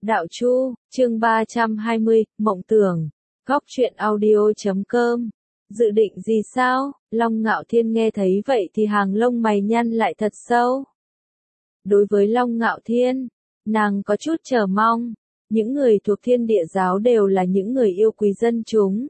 Đạo Chu, chương 320, Mộng Tưởng, Góc truyện audio.com. Dự định gì sao? Long Ngạo Thiên nghe thấy vậy thì hàng lông mày nhăn lại thật sâu. Đối với Long Ngạo Thiên, nàng có chút chờ mong. Những người thuộc Thiên Địa giáo đều là những người yêu quý dân chúng.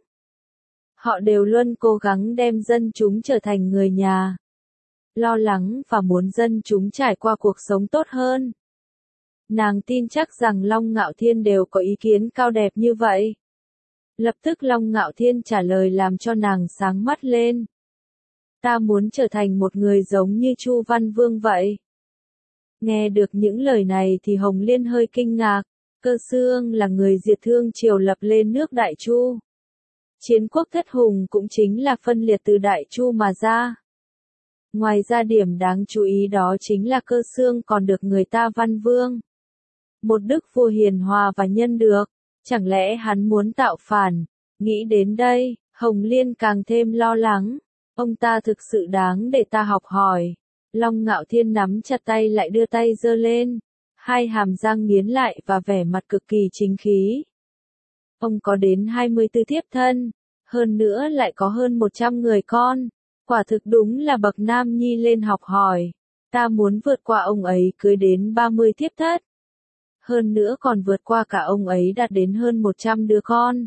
Họ đều luôn cố gắng đem dân chúng trở thành người nhà. Lo lắng và muốn dân chúng trải qua cuộc sống tốt hơn. Nàng tin chắc rằng Long Ngạo Thiên đều có ý kiến cao đẹp như vậy. Lập tức Long Ngạo Thiên trả lời làm cho nàng sáng mắt lên. Ta muốn trở thành một người giống như Chu Văn Vương vậy. Nghe được những lời này thì Hồng Liên hơi kinh ngạc. Cơ Xương là người diệt Thương Triều lập lên nước Đại Chu. Chiến quốc thất hùng cũng chính là phân liệt từ Đại Chu mà ra. Ngoài ra điểm đáng chú ý đó chính là Cơ Xương còn được người ta Văn Vương. Một đức vua hiền hòa và nhân được, chẳng lẽ hắn muốn tạo phản? Nghĩ đến đây, Hồng Liên càng thêm lo lắng. Ông ta thực sự đáng để ta học hỏi. Long Ngạo Thiên nắm chặt tay lại đưa tay giơ lên. Hai hàm răng nghiến lại và vẻ mặt cực kỳ chính khí. Ông có đến 24 thiếp thân, hơn nữa lại có hơn 100 người con. Quả thực đúng là bậc nam nhi lên học hỏi. Ta muốn vượt qua ông ấy cưới đến 30 thiếp thất. Hơn nữa còn vượt qua cả ông ấy đạt đến hơn 100 đứa con.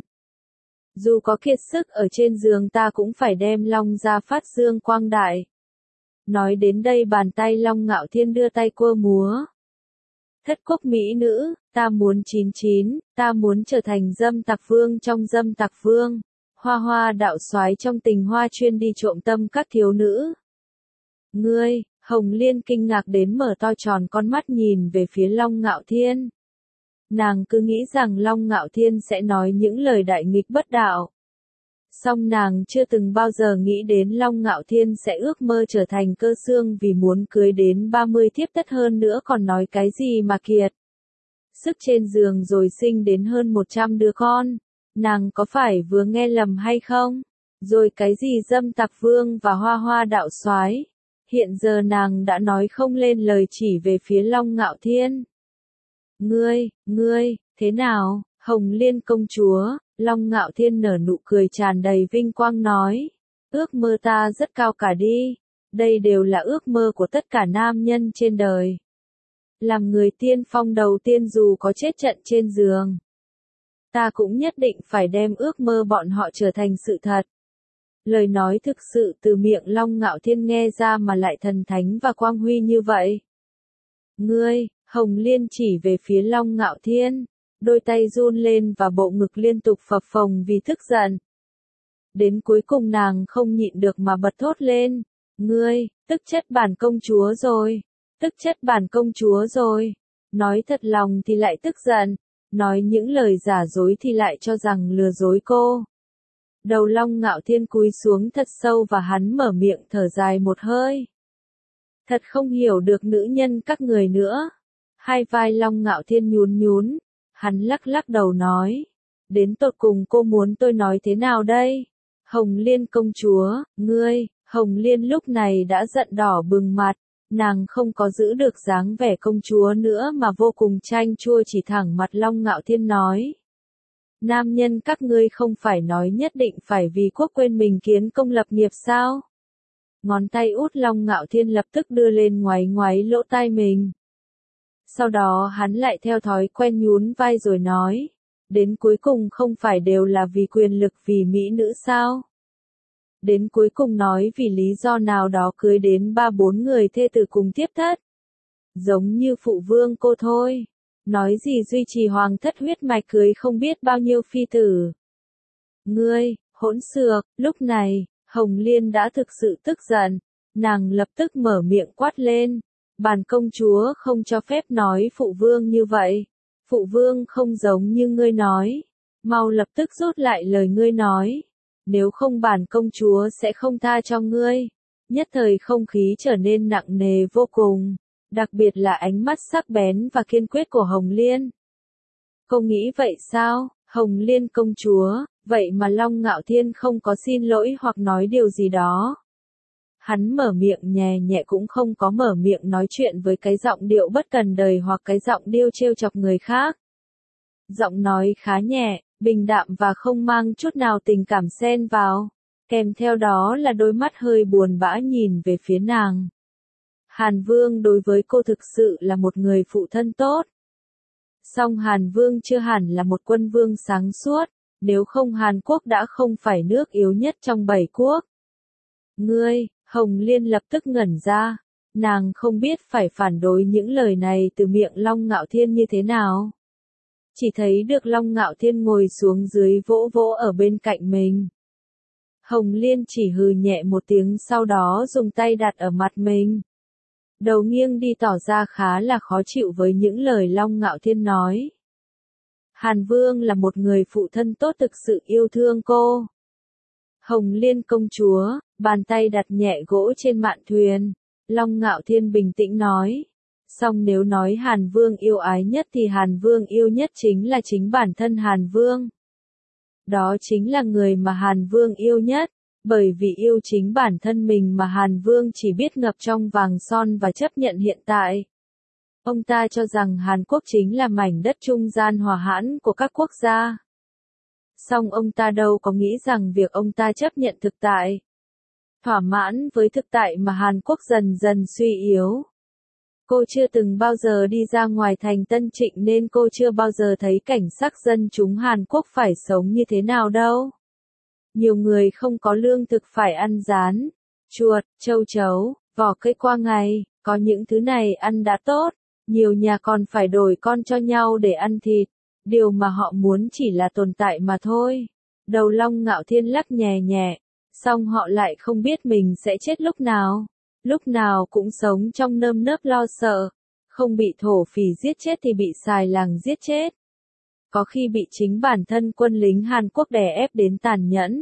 Dù có kiệt sức ở trên giường ta cũng phải đem Long ra phát dương quang đại. Nói đến đây bàn tay Long Ngạo Thiên đưa tay quơ múa. Thất quốc mỹ nữ, ta muốn 99, ta muốn trở thành dâm tặc vương trong dâm tặc vương. Hoa hoa đạo soái trong tình hoa chuyên đi trộm tâm các thiếu nữ. Ngươi, Hồng Liên kinh ngạc đến mở to tròn con mắt nhìn về phía Long Ngạo Thiên. Nàng cứ nghĩ rằng Long Ngạo Thiên sẽ nói những lời đại nghịch bất đạo. Song nàng chưa từng bao giờ nghĩ đến Long Ngạo Thiên sẽ ước mơ trở thành Cơ Xương vì muốn cưới đến 30 thiếp thất hơn nữa còn nói cái gì mà kiệt. Sức trên giường rồi sinh đến hơn 100 đứa con. Nàng có phải vừa nghe lầm hay không? Rồi cái gì dâm tặc vương và hoa hoa đạo soái? Hiện giờ nàng đã nói không lên lời chỉ về phía Long Ngạo Thiên. Ngươi, thế nào, Hồng Liên công chúa? Long Ngạo Thiên nở nụ cười tràn đầy vinh quang nói. Ước mơ ta rất cao cả đi. Đây đều là ước mơ của tất cả nam nhân trên đời. Làm người tiên phong đầu tiên dù có chết trận trên giường. Ta cũng nhất định phải đem ước mơ bọn họ trở thành sự thật. Lời nói thực sự từ miệng Long Ngạo Thiên nghe ra mà lại thần thánh và quang huy như vậy. Ngươi, Hồng Liên chỉ về phía Long Ngạo Thiên, đôi tay run lên và bộ ngực liên tục phập phồng vì tức giận. Đến cuối cùng nàng không nhịn được mà bật thốt lên. Ngươi, tức chất bản công chúa rồi, tức chất bản công chúa rồi. Nói thật lòng thì lại tức giận, nói những lời giả dối thì lại cho rằng lừa dối cô. Đầu Long Ngạo Thiên cúi xuống thật sâu và hắn mở miệng thở dài một hơi. Thật không hiểu được nữ nhân các người nữa. Hai vai Long Ngạo Thiên nhún nhún, hắn lắc lắc đầu nói. Đến tột cùng cô muốn tôi nói thế nào đây? Hồng Liên công chúa, ngươi, Hồng Liên lúc này đã giận đỏ bừng mặt, nàng không có giữ được dáng vẻ công chúa nữa mà vô cùng chanh chua chỉ thẳng mặt Long Ngạo Thiên nói. Nam nhân các ngươi không phải nói nhất định phải vì quốc quên mình kiến công lập nghiệp sao? Ngón tay út Long Ngạo Thiên lập tức đưa lên ngoáy ngoáy lỗ tai mình. Sau đó hắn lại theo thói quen nhún vai rồi nói. Đến cuối cùng không phải đều là vì quyền lực vì mỹ nữ sao? Đến cuối cùng nói vì lý do nào đó cưới đến 3-4 người thê tử cùng tiếp thất. Giống như phụ vương cô thôi. Nói gì duy trì hoàng thất huyết mạch cưới không biết bao nhiêu phi tử. Ngươi, hỗn xược, lúc này, Hồng Liên đã thực sự tức giận. Nàng lập tức mở miệng quát lên. Bản công chúa không cho phép nói phụ vương như vậy. Phụ vương không giống như ngươi nói. Mau lập tức rút lại lời ngươi nói. Nếu không bản công chúa sẽ không tha cho ngươi. Nhất thời không khí trở nên nặng nề vô cùng. Đặc biệt là ánh mắt sắc bén và kiên quyết của Hồng Liên. Cô nghĩ vậy sao, Hồng Liên công chúa, vậy mà Long Ngạo Thiên không có xin lỗi hoặc nói điều gì đó. Hắn mở miệng nhẹ nhẹ cũng không có mở miệng nói chuyện với cái giọng điệu bất cần đời hoặc cái giọng điêu trêu chọc người khác. Giọng nói khá nhẹ, bình đạm và không mang chút nào tình cảm xen vào. Kèm theo đó là đôi mắt hơi buồn bã nhìn về phía nàng. Hàn Vương đối với cô thực sự là một người phụ thân tốt. Song Hàn Vương chưa hẳn là một quân vương sáng suốt, nếu không Hàn Quốc đã không phải nước yếu nhất trong 7 quốc. Ngươi, Hồng Liên lập tức ngẩn ra, nàng không biết phải phản đối những lời này từ miệng Long Ngạo Thiên như thế nào. Chỉ thấy được Long Ngạo Thiên ngồi xuống dưới vỗ vỗ ở bên cạnh mình. Hồng Liên chỉ hừ nhẹ một tiếng sau đó dùng tay đặt ở mặt mình. Đầu nghiêng đi tỏ ra khá là khó chịu với những lời Long Ngạo Thiên nói. Hàn Vương là một người phụ thân tốt thực sự yêu thương cô. Hồng Liên công chúa, bàn tay đặt nhẹ gỗ trên mạn thuyền. Long Ngạo Thiên bình tĩnh nói. Song nếu nói Hàn Vương yêu ái nhất thì Hàn Vương yêu nhất chính là chính bản thân Hàn Vương. Đó chính là người mà Hàn Vương yêu nhất, bởi vì yêu chính bản thân mình mà Hàn Vương chỉ biết ngập trong vàng son và chấp nhận hiện tại. Ông ta cho rằng Hàn Quốc chính là mảnh đất trung gian hòa hãn của các quốc gia. Song ông ta đâu có nghĩ rằng việc ông ta chấp nhận thực tại. Thỏa mãn với thực tại mà Hàn Quốc dần dần suy yếu. Cô chưa từng bao giờ đi ra ngoài thành Tân Trịnh nên cô chưa bao giờ thấy cảnh sắc dân chúng Hàn Quốc phải sống như thế nào đâu. Nhiều người không có lương thực phải ăn rán, chuột, châu chấu, vỏ cây qua ngày, có những thứ này ăn đã tốt. Nhiều nhà còn phải đổi con cho nhau để ăn thịt. Điều mà họ muốn chỉ là tồn tại mà thôi. Đầu Long Ngạo Thiên lắc nhẹ nhẹ, song họ lại không biết mình sẽ chết lúc nào. Lúc nào cũng sống trong nơm nớp lo sợ. Không bị thổ phỉ giết chết thì bị xài làng giết chết. Có khi bị chính bản thân quân lính Hàn Quốc đè ép đến tàn nhẫn.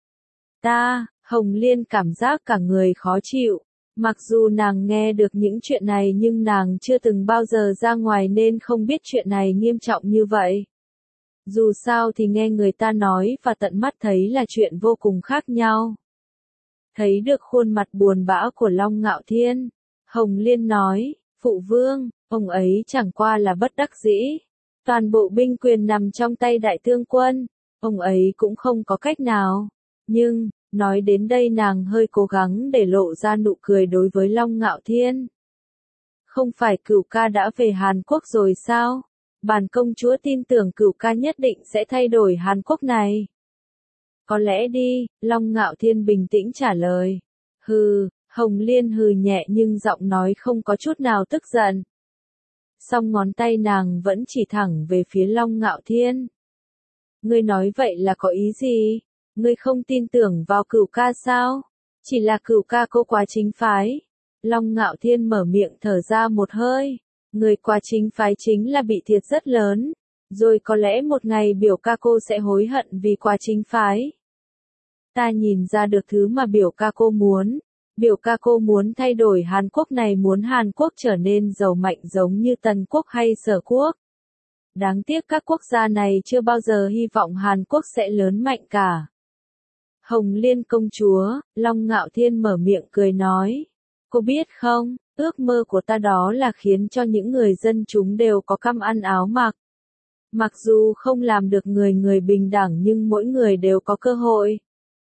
Hồng Liên cảm giác cả người khó chịu. Mặc dù nàng nghe được những chuyện này nhưng nàng chưa từng bao giờ ra ngoài nên không biết chuyện này nghiêm trọng như vậy. Dù sao thì nghe người ta nói và tận mắt thấy là chuyện vô cùng khác nhau. Thấy được khuôn mặt buồn bã của Long Ngạo Thiên, Hồng Liên nói, Phụ Vương, ông ấy chẳng qua là bất đắc dĩ. Toàn bộ binh quyền nằm trong tay Đại Tương Quân, ông ấy cũng không có cách nào. Nhưng, nói đến đây nàng hơi cố gắng để lộ ra nụ cười đối với Long Ngạo Thiên. Không phải Cửu ca đã về Hàn Quốc rồi sao? Bản công chúa tin tưởng Cửu ca nhất định sẽ thay đổi Hàn Quốc này. Có lẽ đi, Long Ngạo Thiên bình tĩnh trả lời. Hừ, Hồng Liên hừ nhẹ nhưng giọng nói không có chút nào tức giận. Song ngón tay nàng vẫn chỉ thẳng về phía Long Ngạo Thiên. Ngươi nói vậy là có ý gì? Ngươi không tin tưởng vào Cửu ca sao? Chỉ là Cửu ca cô quá chính phái. Long Ngạo Thiên mở miệng thở ra một hơi. Người quá chính phái chính là bị thiệt rất lớn. Rồi có lẽ một ngày biểu ca cô sẽ hối hận vì quá chính phái. Ta nhìn ra được thứ mà biểu ca cô muốn. Biểu ca cô muốn thay đổi Hàn Quốc này, muốn Hàn Quốc trở nên giàu mạnh giống như Tần Quốc hay Sở Quốc. Đáng tiếc các quốc gia này chưa bao giờ hy vọng Hàn Quốc sẽ lớn mạnh cả. Hồng Liên công chúa, Long Ngạo Thiên mở miệng cười nói. Cô biết không, ước mơ của ta đó là khiến cho những người dân chúng đều có cơm ăn áo mặc. Mặc dù không làm được người người bình đẳng nhưng mỗi người đều có cơ hội.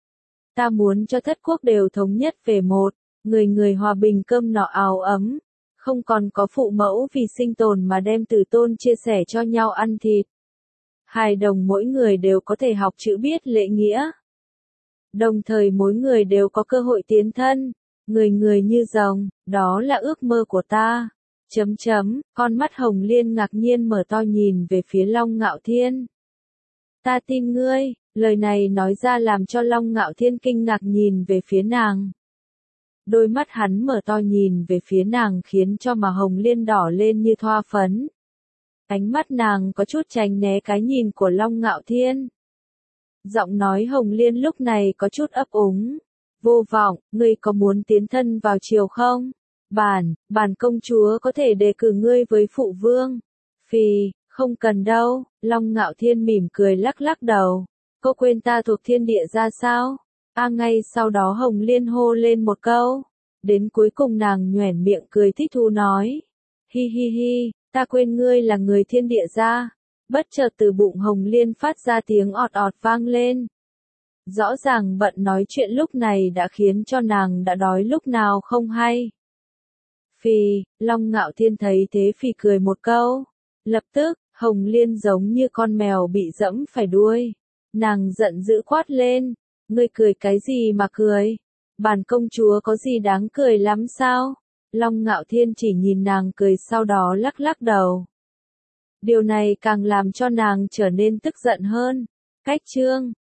Ta muốn cho thất quốc đều thống nhất về một, người người hòa bình cơm no áo ấm. Không còn có phụ mẫu vì sinh tồn mà đem tử tôn chia sẻ cho nhau ăn thịt. Hài đồng mỗi người đều có thể học chữ biết lễ nghĩa. Đồng thời mỗi người đều có cơ hội tiến thân, người người như rồng, đó là ước mơ của ta. Con mắt Hồng Liên ngạc nhiên mở to nhìn về phía Long Ngạo Thiên. Ta tin ngươi, lời này nói ra làm cho Long Ngạo Thiên kinh ngạc nhìn về phía nàng. Đôi mắt hắn mở to nhìn về phía nàng khiến cho mà Hồng Liên đỏ lên như thoa phấn. Ánh mắt nàng có chút tránh né cái nhìn của Long Ngạo Thiên. Giọng nói Hồng Liên lúc này có chút ấp úng. Vô vọng, ngươi có muốn tiến thân vào triều không? Bản công chúa có thể đề cử ngươi với phụ vương. Phì, không cần đâu, Long Ngạo Thiên mỉm cười lắc lắc đầu. Cô quên ta thuộc thiên địa ra sao? Ngay sau đó Hồng Liên hô lên một câu. Đến cuối cùng nàng nhoẻn miệng cười thích thú nói. Hi hi hi, ta quên ngươi là người thiên địa ra. Bất chợt từ bụng Hồng Liên phát ra tiếng ọt ọt vang lên. Rõ ràng bận nói chuyện lúc này đã khiến cho nàng đã đói lúc nào không hay. Phì, Long Ngạo Thiên thấy thế phì cười một câu. Lập tức, Hồng Liên giống như con mèo bị dẫm phải đuôi. Nàng giận dữ quát lên, ngươi cười cái gì mà cười? Bản công chúa có gì đáng cười lắm sao? Long Ngạo Thiên chỉ nhìn nàng cười sau đó lắc lắc đầu. Điều này càng làm cho nàng trở nên tức giận hơn. Cách chương